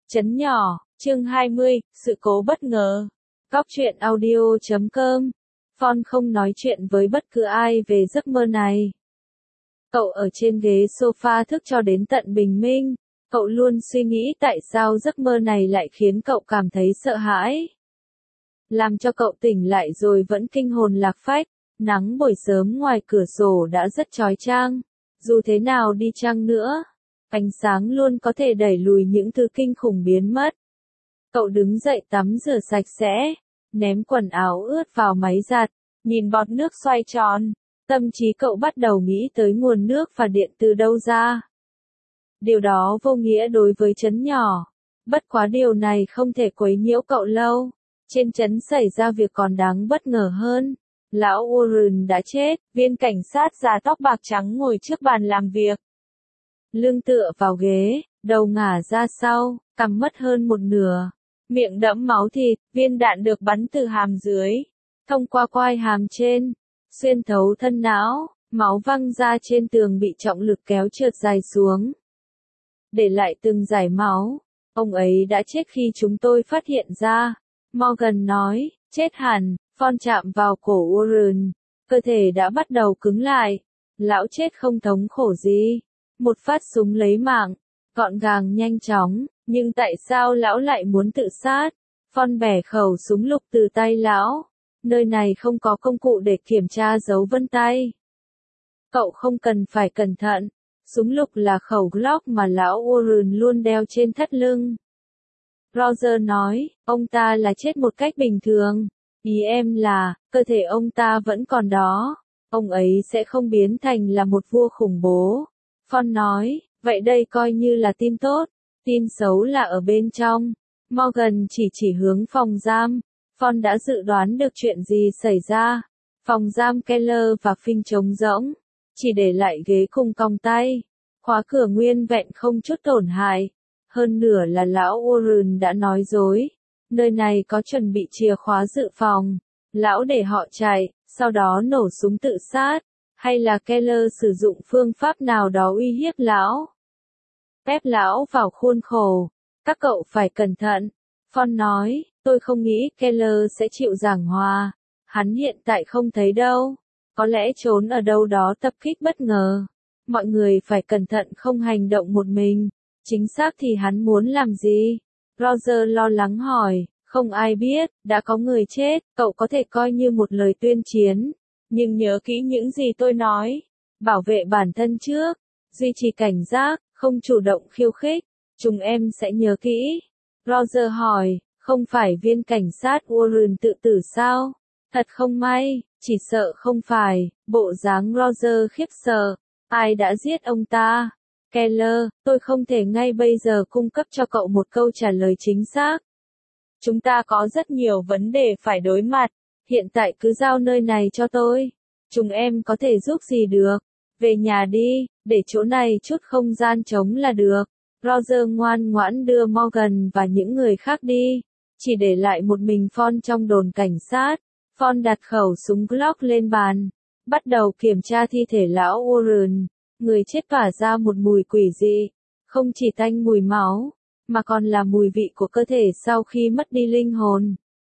Trấn nhỏ, chương 20, sự cố bất ngờ. Góc truyện audio.com. Phong không nói chuyện với bất cứ ai về giấc mơ này. Cậu ở trên ghế sofa thức cho đến tận bình minh. Cậu luôn suy nghĩ tại sao giấc mơ này lại khiến cậu cảm thấy sợ hãi. Làm cho cậu tỉnh lại rồi vẫn kinh hồn lạc phách. Nắng buổi sớm ngoài cửa sổ đã rất chói chang. Dù thế nào đi chăng nữa, ánh sáng luôn có thể đẩy lùi những thứ kinh khủng biến mất. Cậu đứng dậy tắm rửa sạch sẽ, ném quần áo ướt vào máy giặt, nhìn bọt nước xoay tròn. Tâm trí cậu bắt đầu nghĩ tới nguồn nước và điện từ đâu ra. Điều đó vô nghĩa đối với trấn nhỏ. Bất quá điều này không thể quấy nhiễu cậu lâu. Trên trấn xảy ra việc còn đáng bất ngờ hơn. Lão Warren đã chết, viên cảnh sát già tóc bạc trắng ngồi trước bàn làm việc. Lưng tựa vào ghế, đầu ngả ra sau, cằm mất hơn một nửa. Miệng đẫm máu thịt, viên đạn được bắn từ hàm dưới, thông qua quai hàm trên, xuyên thấu thân não, máu văng ra trên tường bị trọng lực kéo trượt dài xuống. Để lại từng dải máu, ông ấy đã chết khi chúng tôi phát hiện ra. Morgan nói, chết hẳn. Phong chạm vào cổ Warren, cơ thể đã bắt đầu cứng lại. Lão chết không thống khổ gì. Một phát súng lấy mạng, gọn gàng nhanh chóng, nhưng tại sao lão lại muốn tự sát? Phong bẻ khẩu súng lục từ tay lão. Nơi này không có công cụ để kiểm tra dấu vân tay. Cậu không cần phải cẩn thận. Súng lục là khẩu Glock mà lão Warren luôn đeo trên thắt lưng. Roger nói, ông ta là chết một cách bình thường. Ý em là, cơ thể ông ta vẫn còn đó. Ông ấy sẽ không biến thành là một vua khủng bố. Phong nói, vậy đây coi như là tin tốt. Tin xấu là ở bên trong. Morgan chỉ hướng phòng giam. Phong đã dự đoán được chuyện gì xảy ra. Phòng giam Keller và Fink trống rỗng. Chỉ để lại ghế cùng còng tay. Khóa cửa nguyên vẹn không chút tổn hại. Hơn nửa là lão Warren đã nói dối. Nơi này có chuẩn bị chìa khóa dự phòng. Lão để họ chạy, sau đó nổ súng tự sát. Hay là Keller sử dụng phương pháp nào đó uy hiếp lão? Ép lão vào khuôn khổ. Các cậu phải cẩn thận. Phong nói, tôi không nghĩ Keller sẽ chịu giảng hòa. Hắn hiện tại không thấy đâu. Có lẽ trốn ở đâu đó tập kích bất ngờ. Mọi người phải cẩn thận không hành động một mình. Chính xác thì hắn muốn làm gì? Roger lo lắng hỏi, không ai biết, đã có người chết, cậu có thể coi như một lời tuyên chiến. Nhưng nhớ kỹ những gì tôi nói. Bảo vệ bản thân trước, duy trì cảnh giác, không chủ động khiêu khích. Chúng em sẽ nhớ kỹ. Roger hỏi, không phải viên cảnh sát Warren tự tử sao? Thật không may, chỉ sợ không phải. Bộ dáng Roger khiếp sợ. Ai đã giết ông ta? Keller, tôi không thể ngay bây giờ cung cấp cho cậu một câu trả lời chính xác. Chúng ta có rất nhiều vấn đề phải đối mặt. Hiện tại cứ giao nơi này cho tôi. Chúng em có thể giúp gì được. Về nhà đi, để chỗ này chút không gian trống là được. Roger ngoan ngoãn đưa Morgan và những người khác đi. Chỉ để lại một mình Phong trong đồn cảnh sát. Phong đặt khẩu súng Glock lên bàn. Bắt đầu kiểm tra thi thể lão Warren. Người chết tỏa ra một mùi quỷ dị. Không chỉ tanh mùi máu, mà còn là mùi vị của cơ thể sau khi mất đi linh hồn.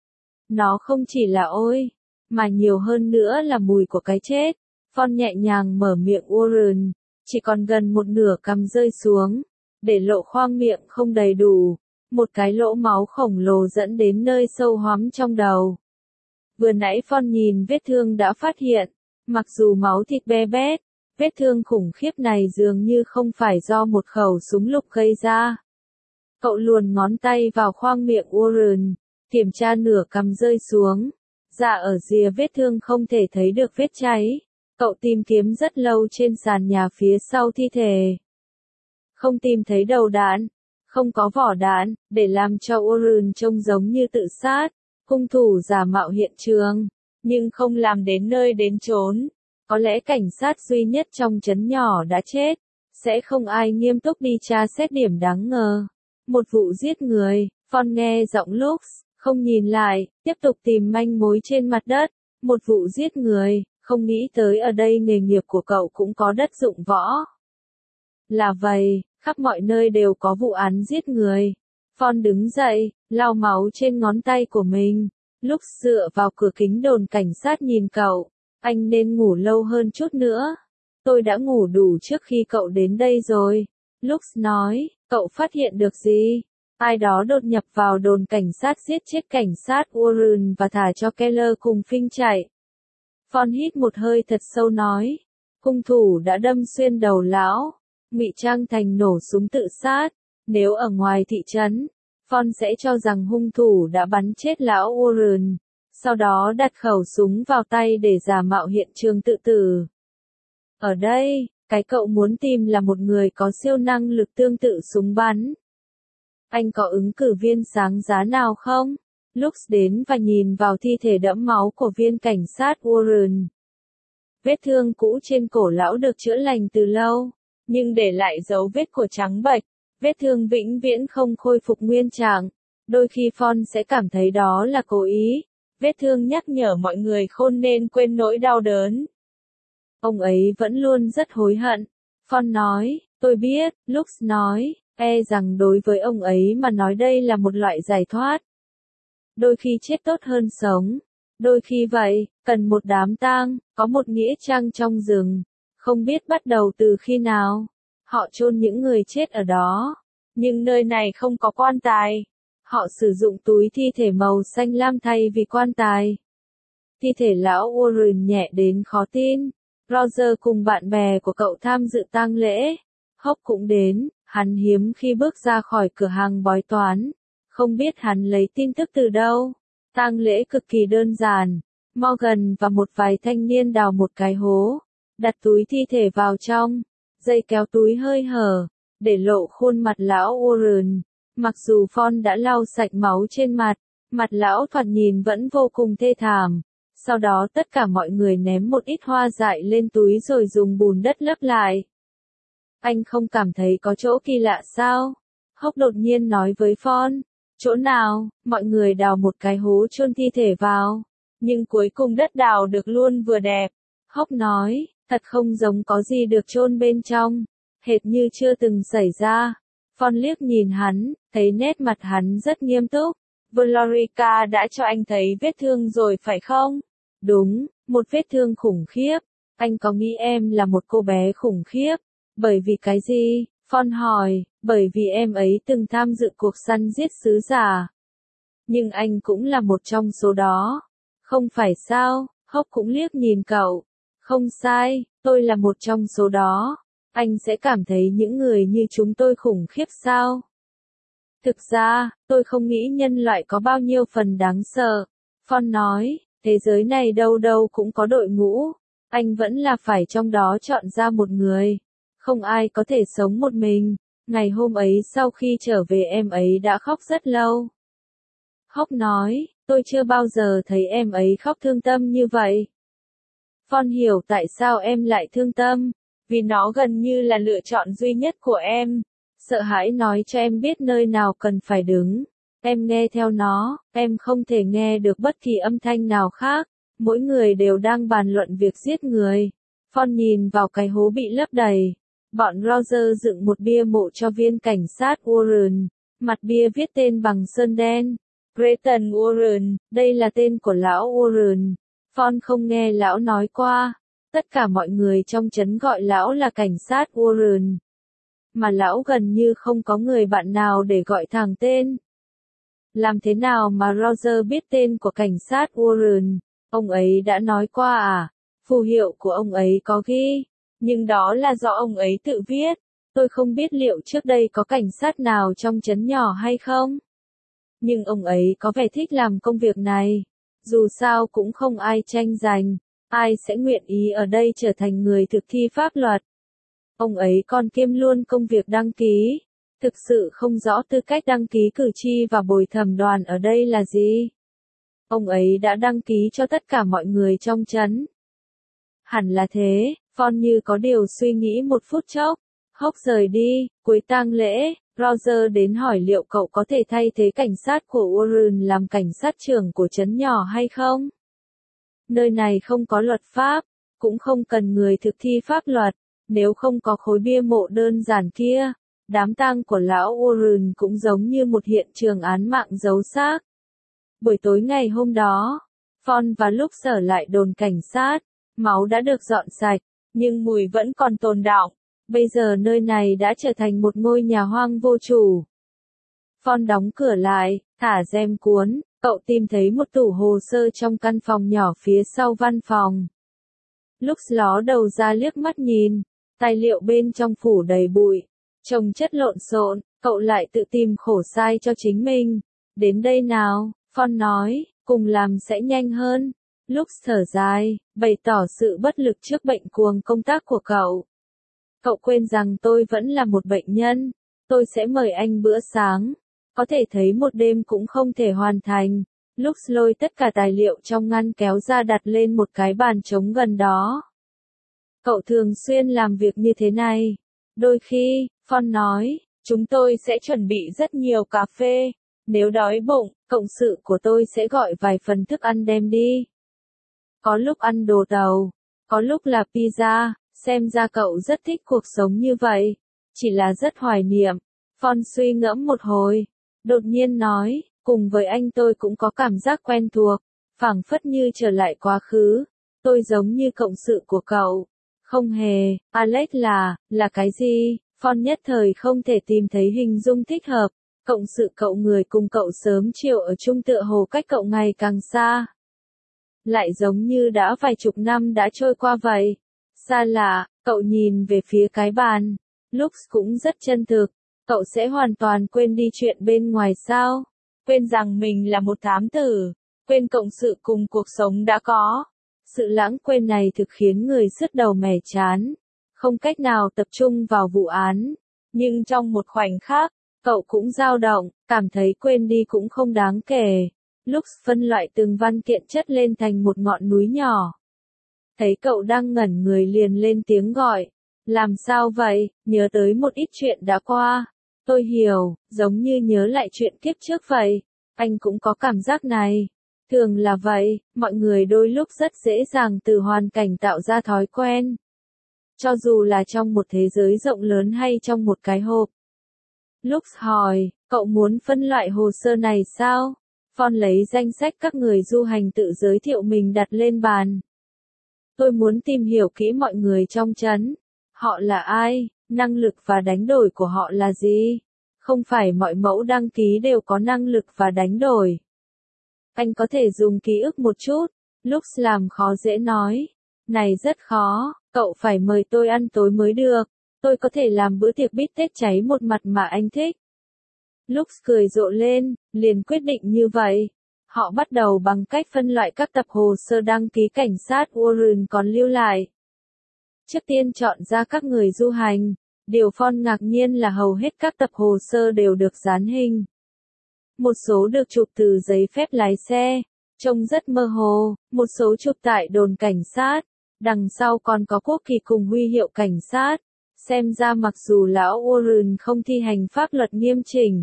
Nó không chỉ là ôi, mà nhiều hơn nữa là mùi của cái chết. Phong nhẹ nhàng mở miệng Warren, chỉ còn gần một nửa cằm rơi xuống, để lộ khoang miệng không đầy đủ. Một cái lỗ máu khổng lồ dẫn đến nơi sâu hoắm trong đầu. Vừa nãy Phong nhìn vết thương đã phát hiện, mặc dù máu thịt be bét, vết thương khủng khiếp này dường như không phải do một khẩu súng lục gây ra. Cậu luồn ngón tay vào khoang miệng Warren, kiểm tra nửa cằm rơi xuống. Dạ ở rìa vết thương không thể thấy được vết cháy. Cậu tìm kiếm rất lâu trên sàn nhà phía sau thi thể. Không tìm thấy đầu đạn, không có vỏ đạn, để làm cho Warren trông giống như tự sát. Hung thủ giả mạo hiện trường, nhưng không làm đến nơi đến chốn. Có lẽ cảnh sát duy nhất trong trấn nhỏ đã chết. Sẽ không ai nghiêm túc đi tra xét điểm đáng ngờ. Một vụ giết người. Phong nghe giọng Lux, không nhìn lại, tiếp tục tìm manh mối trên mặt đất. Một vụ giết người, không nghĩ tới ở đây nghề nghiệp của cậu cũng có đất dụng võ. Là vậy, khắp mọi nơi đều có vụ án giết người. Phong đứng dậy, lau máu trên ngón tay của mình. Lúc dựa vào cửa kính đồn cảnh sát nhìn cậu, anh nên ngủ lâu hơn chút nữa. Tôi đã ngủ đủ trước khi cậu đến đây rồi. Lux nói, cậu phát hiện được gì? Ai đó đột nhập vào đồn cảnh sát giết chết cảnh sát Warren và thả cho Keller cùng Fink chạy. Phong hít một hơi thật sâu nói, hung thủ đã đâm xuyên đầu lão, ngụy trang thành nổ súng tự sát. Nếu ở ngoài thị trấn, Phong sẽ cho rằng hung thủ đã bắn chết lão Warren, sau đó đặt khẩu súng vào tay để giả mạo hiện trường tự tử. Ở đây, cái cậu muốn tìm là một người có siêu năng lực tương tự súng bắn. Anh có ứng cử viên sáng giá nào không? Lux đến và nhìn vào thi thể đẫm máu của viên cảnh sát Warren. Vết thương cũ trên cổ lão được chữa lành từ lâu, nhưng để lại dấu vết của trắng bệch. Vết thương vĩnh viễn không khôi phục nguyên trạng. Đôi khi Phong sẽ cảm thấy đó là cố ý. Vết thương nhắc nhở mọi người không nên quên nỗi đau đớn. Ông ấy vẫn luôn rất hối hận. Phong nói, tôi biết. Lux nói, rằng đối với ông ấy mà nói đây là một loại giải thoát. Đôi khi chết tốt hơn sống. Đôi khi vậy, cần một đám tang, có một nghĩa trang trong rừng. Không biết bắt đầu từ khi nào. Họ chôn những người chết ở đó. Nhưng nơi này không có quan tài. Họ sử dụng túi thi thể màu xanh lam thay vì quan tài. Thi thể lão Warren nhẹ đến khó tin. Roger cùng bạn bè của cậu tham dự tang lễ. Hốc cũng đến, hắn hiếm khi bước ra khỏi cửa hàng bói toán. Không biết hắn lấy tin tức từ đâu. Tang lễ cực kỳ đơn giản. Morgan và một vài thanh niên đào một cái hố. Đặt túi thi thể vào trong. Dây kéo túi hơi hở, để lộ khuôn mặt lão Warren. Mặc dù Phong đã lau sạch máu trên mặt lão thoạt nhìn vẫn vô cùng thê thảm. Sau đó tất cả mọi người ném một ít hoa dại lên túi rồi dùng bùn đất lấp lại. Anh không cảm thấy có chỗ kỳ lạ sao? Hốc đột nhiên nói với Phong. Chỗ nào? Mọi người đào một cái hố chôn thi thể vào. Nhưng cuối cùng đất đào được luôn vừa đẹp. Hốc nói. Thật không giống có gì được chôn bên trong, hệt như chưa từng xảy ra. Phong liếc nhìn hắn, thấy nét mặt hắn rất nghiêm túc. Valorica đã cho anh thấy vết thương rồi phải không? Đúng, một vết thương khủng khiếp. Anh có nghĩ em là một cô bé khủng khiếp? Bởi vì cái gì? Phong hỏi, bởi vì em ấy từng tham dự cuộc săn giết sứ giả. Nhưng anh cũng là một trong số đó. Không phải sao? Hốc cũng liếc nhìn cậu. Không sai, tôi là một trong số đó. Anh sẽ cảm thấy những người như chúng tôi khủng khiếp sao? Thực ra, tôi không nghĩ nhân loại có bao nhiêu phần đáng sợ. Phong nói, thế giới này đâu đâu cũng có đội ngũ. Anh vẫn là phải trong đó chọn ra một người. Không ai có thể sống một mình. Ngày hôm ấy sau khi trở về em ấy đã khóc rất lâu. Hốc nói, tôi chưa bao giờ thấy em ấy khóc thương tâm như vậy. Phong hiểu tại sao em lại thương tâm, vì nó gần như là lựa chọn duy nhất của em. Sợ hãi nói cho em biết nơi nào cần phải đứng. Em nghe theo nó, em không thể nghe được bất kỳ âm thanh nào khác. Mỗi người đều đang bàn luận việc giết người. Phong nhìn vào cái hố bị lấp đầy. Bọn Roger dựng một bia mộ cho viên cảnh sát Warren. Mặt bia viết tên bằng sơn đen. Grayton Warren, đây là tên của lão Warren. Phong không nghe lão nói qua. Tất cả mọi người trong trấn gọi lão là cảnh sát Warren. Mà lão gần như không có người bạn nào để gọi thẳng tên. Làm thế nào mà Roger biết tên của cảnh sát Warren? Ông ấy đã nói qua à? Phù hiệu của ông ấy có ghi. Nhưng đó là do ông ấy tự viết. Tôi không biết liệu trước đây có cảnh sát nào trong trấn nhỏ hay không. Nhưng ông ấy có vẻ thích làm công việc này. Dù sao cũng không ai tranh giành. Ai sẽ nguyện ý ở đây trở thành người thực thi pháp luật. Ông ấy còn kiêm luôn công việc đăng ký. Thực sự không rõ tư cách đăng ký cử tri và bồi thẩm đoàn ở đây là gì. Ông ấy đã đăng ký cho tất cả mọi người trong trấn. Hẳn là thế, Phong như có điều suy nghĩ một phút chốc. Hốc rời đi, cuối tang lễ, Roger đến hỏi liệu cậu có thể thay thế cảnh sát của Warren làm cảnh sát trưởng của trấn nhỏ hay không? Nơi này không có luật pháp, cũng không cần người thực thi pháp luật. Nếu không có khối bia mộ đơn giản kia, Đám tang của lão Warren cũng giống như một hiện trường án mạng giấu xác. Buổi tối ngày hôm đó, Phong và Lux ở lại đồn cảnh sát, máu đã được dọn sạch, nhưng mùi vẫn còn tồn đọng. Bây giờ nơi này đã trở thành một ngôi nhà hoang vô chủ. Phong đóng cửa lại, thả rèm cuốn, cậu tìm thấy một tủ hồ sơ trong căn phòng nhỏ phía sau văn phòng. Lux ló đầu ra liếc mắt nhìn, tài liệu bên trong phủ đầy bụi, chồng chất lộn xộn, cậu lại tự tìm khổ sai cho chính mình. Đến đây nào, Phong nói, cùng làm sẽ nhanh hơn. Lux thở dài, bày tỏ sự bất lực trước bệnh cuồng công tác của cậu. Cậu quên rằng tôi vẫn là một bệnh nhân, tôi sẽ mời anh bữa sáng. Có thể thấy một đêm cũng không thể hoàn thành. Lux lôi tất cả tài liệu trong ngăn kéo ra đặt lên một cái bàn trống gần đó. Cậu thường xuyên làm việc như thế này. Đôi khi, Phong nói, chúng tôi sẽ chuẩn bị rất nhiều cà phê. Nếu đói bụng, cộng sự của tôi sẽ gọi vài phần thức ăn đem đi. Có lúc ăn đồ tàu, có lúc là pizza, xem ra cậu rất thích cuộc sống như vậy. Chỉ là rất hoài niệm. Phong suy ngẫm một hồi, đột nhiên nói, cùng với anh tôi cũng có cảm giác quen thuộc, phảng phất như trở lại quá khứ. Tôi giống như cộng sự của cậu. Không hề, Alex là cái gì? Phong nhất thời không thể tìm thấy hình dung thích hợp. Cộng sự cậu người cùng cậu sớm chiều ở chung tựa hồ cách cậu ngày càng xa. Lại giống như đã vài chục năm đã trôi qua vậy. Xa lạ, cậu nhìn về phía cái bàn. Lux cũng rất chân thực. Cậu sẽ hoàn toàn quên đi chuyện bên ngoài sao? Quên rằng mình là một thám tử. Quên cộng sự cùng cuộc sống đã có. Sự lãng quên này thực khiến người sứt đầu mẻ chán. Không cách nào tập trung vào vụ án. Nhưng trong một khoảnh khắc, cậu cũng dao động, cảm thấy quên đi cũng không đáng kể. Lux phân loại từng văn kiện chất lên thành một ngọn núi nhỏ. Thấy cậu đang ngẩn người liền lên tiếng gọi. Làm sao vậy? Nhớ tới một ít chuyện đã qua. Tôi hiểu, giống như nhớ lại chuyện kiếp trước vậy. Anh cũng có cảm giác này. Thường là vậy, mọi người đôi lúc rất dễ dàng từ hoàn cảnh tạo ra thói quen. Cho dù là trong một thế giới rộng lớn hay trong một cái hộp. Lux hỏi, cậu muốn phân loại hồ sơ này sao? Phong lấy danh sách các người du hành tự giới thiệu mình đặt lên bàn. Tôi muốn tìm hiểu kỹ mọi người trong trấn. Họ là ai, năng lực và đánh đổi của họ là gì? Không phải mọi mẫu đăng ký đều có năng lực và đánh đổi. Anh có thể dùng ký ức một chút. Lux làm khó dễ nói. Này rất khó, cậu phải mời tôi ăn tối mới được. Tôi có thể làm bữa tiệc bít tết cháy một mặt mà anh thích. Lux cười rộ lên, liền quyết định như vậy. Họ bắt đầu bằng cách phân loại các tập hồ sơ đăng ký cảnh sát Warren còn lưu lại. Trước tiên chọn ra các người du hành. Điều Phong ngạc nhiên là hầu hết các tập hồ sơ đều được dán hình. Một số được chụp từ giấy phép lái xe, trông rất mơ hồ, một số chụp tại đồn cảnh sát, đằng sau còn có quốc kỳ cùng huy hiệu cảnh sát. Xem ra mặc dù lão Warren không thi hành pháp luật nghiêm chỉnh,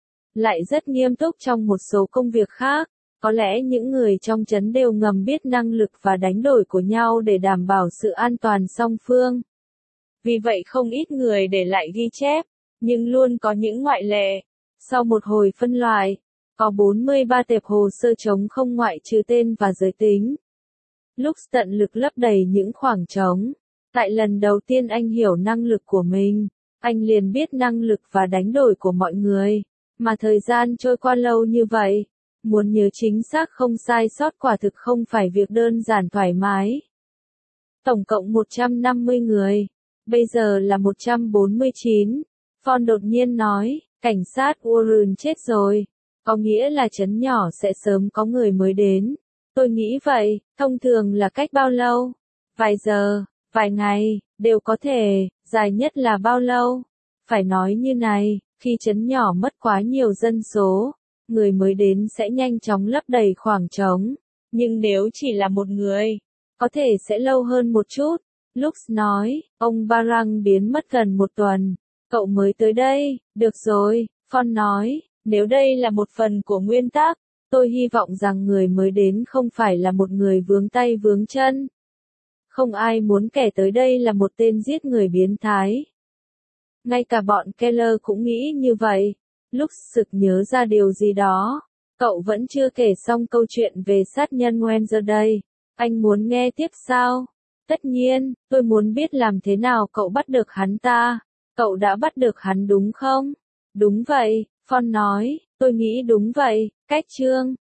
lại rất nghiêm túc trong một số công việc khác, có lẽ những người trong trấn đều ngầm biết năng lực và đánh đổi của nhau để đảm bảo sự an toàn song phương. Vì vậy không ít người để lại ghi chép, nhưng luôn có những ngoại lệ. Sau một hồi phân loại, có 43 tệp hồ sơ trống không ngoại trừ tên và giới tính. Lux tận lực lấp đầy những khoảng trống. Tại lần đầu tiên anh hiểu năng lực của mình, anh liền biết năng lực và đánh đổi của mọi người. Mà thời gian trôi qua lâu như vậy, muốn nhớ chính xác không sai sót quả thực không phải việc đơn giản thoải mái. Tổng cộng 150 người, bây giờ là 149. Phong đột nhiên nói, cảnh sát Warren chết rồi, có nghĩa là trấn nhỏ sẽ sớm có người mới đến. Tôi nghĩ vậy, thông thường là cách bao lâu? Vài giờ, vài ngày, đều có thể, dài nhất là bao lâu? Phải nói như này, khi trấn nhỏ mất quá nhiều dân số, người mới đến sẽ nhanh chóng lấp đầy khoảng trống. Nhưng nếu chỉ là một người, có thể sẽ lâu hơn một chút. Lux nói, ông Barang biến mất gần một tuần. Cậu mới tới đây, được rồi, Phong nói, nếu đây là một phần của nguyên tắc, tôi hy vọng rằng người mới đến không phải là một người vướng tay vướng chân. Không ai muốn kẻ tới đây là một tên giết người biến thái. Ngay cả bọn Keller cũng nghĩ như vậy. Lúc sực nhớ ra điều gì đó. Cậu vẫn chưa kể xong câu chuyện về sát nhân Wednesday. Anh muốn nghe tiếp sao? Tất nhiên, tôi muốn biết làm thế nào cậu bắt được hắn ta. Cậu đã bắt được hắn đúng không? Đúng vậy, Phong nói, tôi nghĩ đúng vậy. Cách chương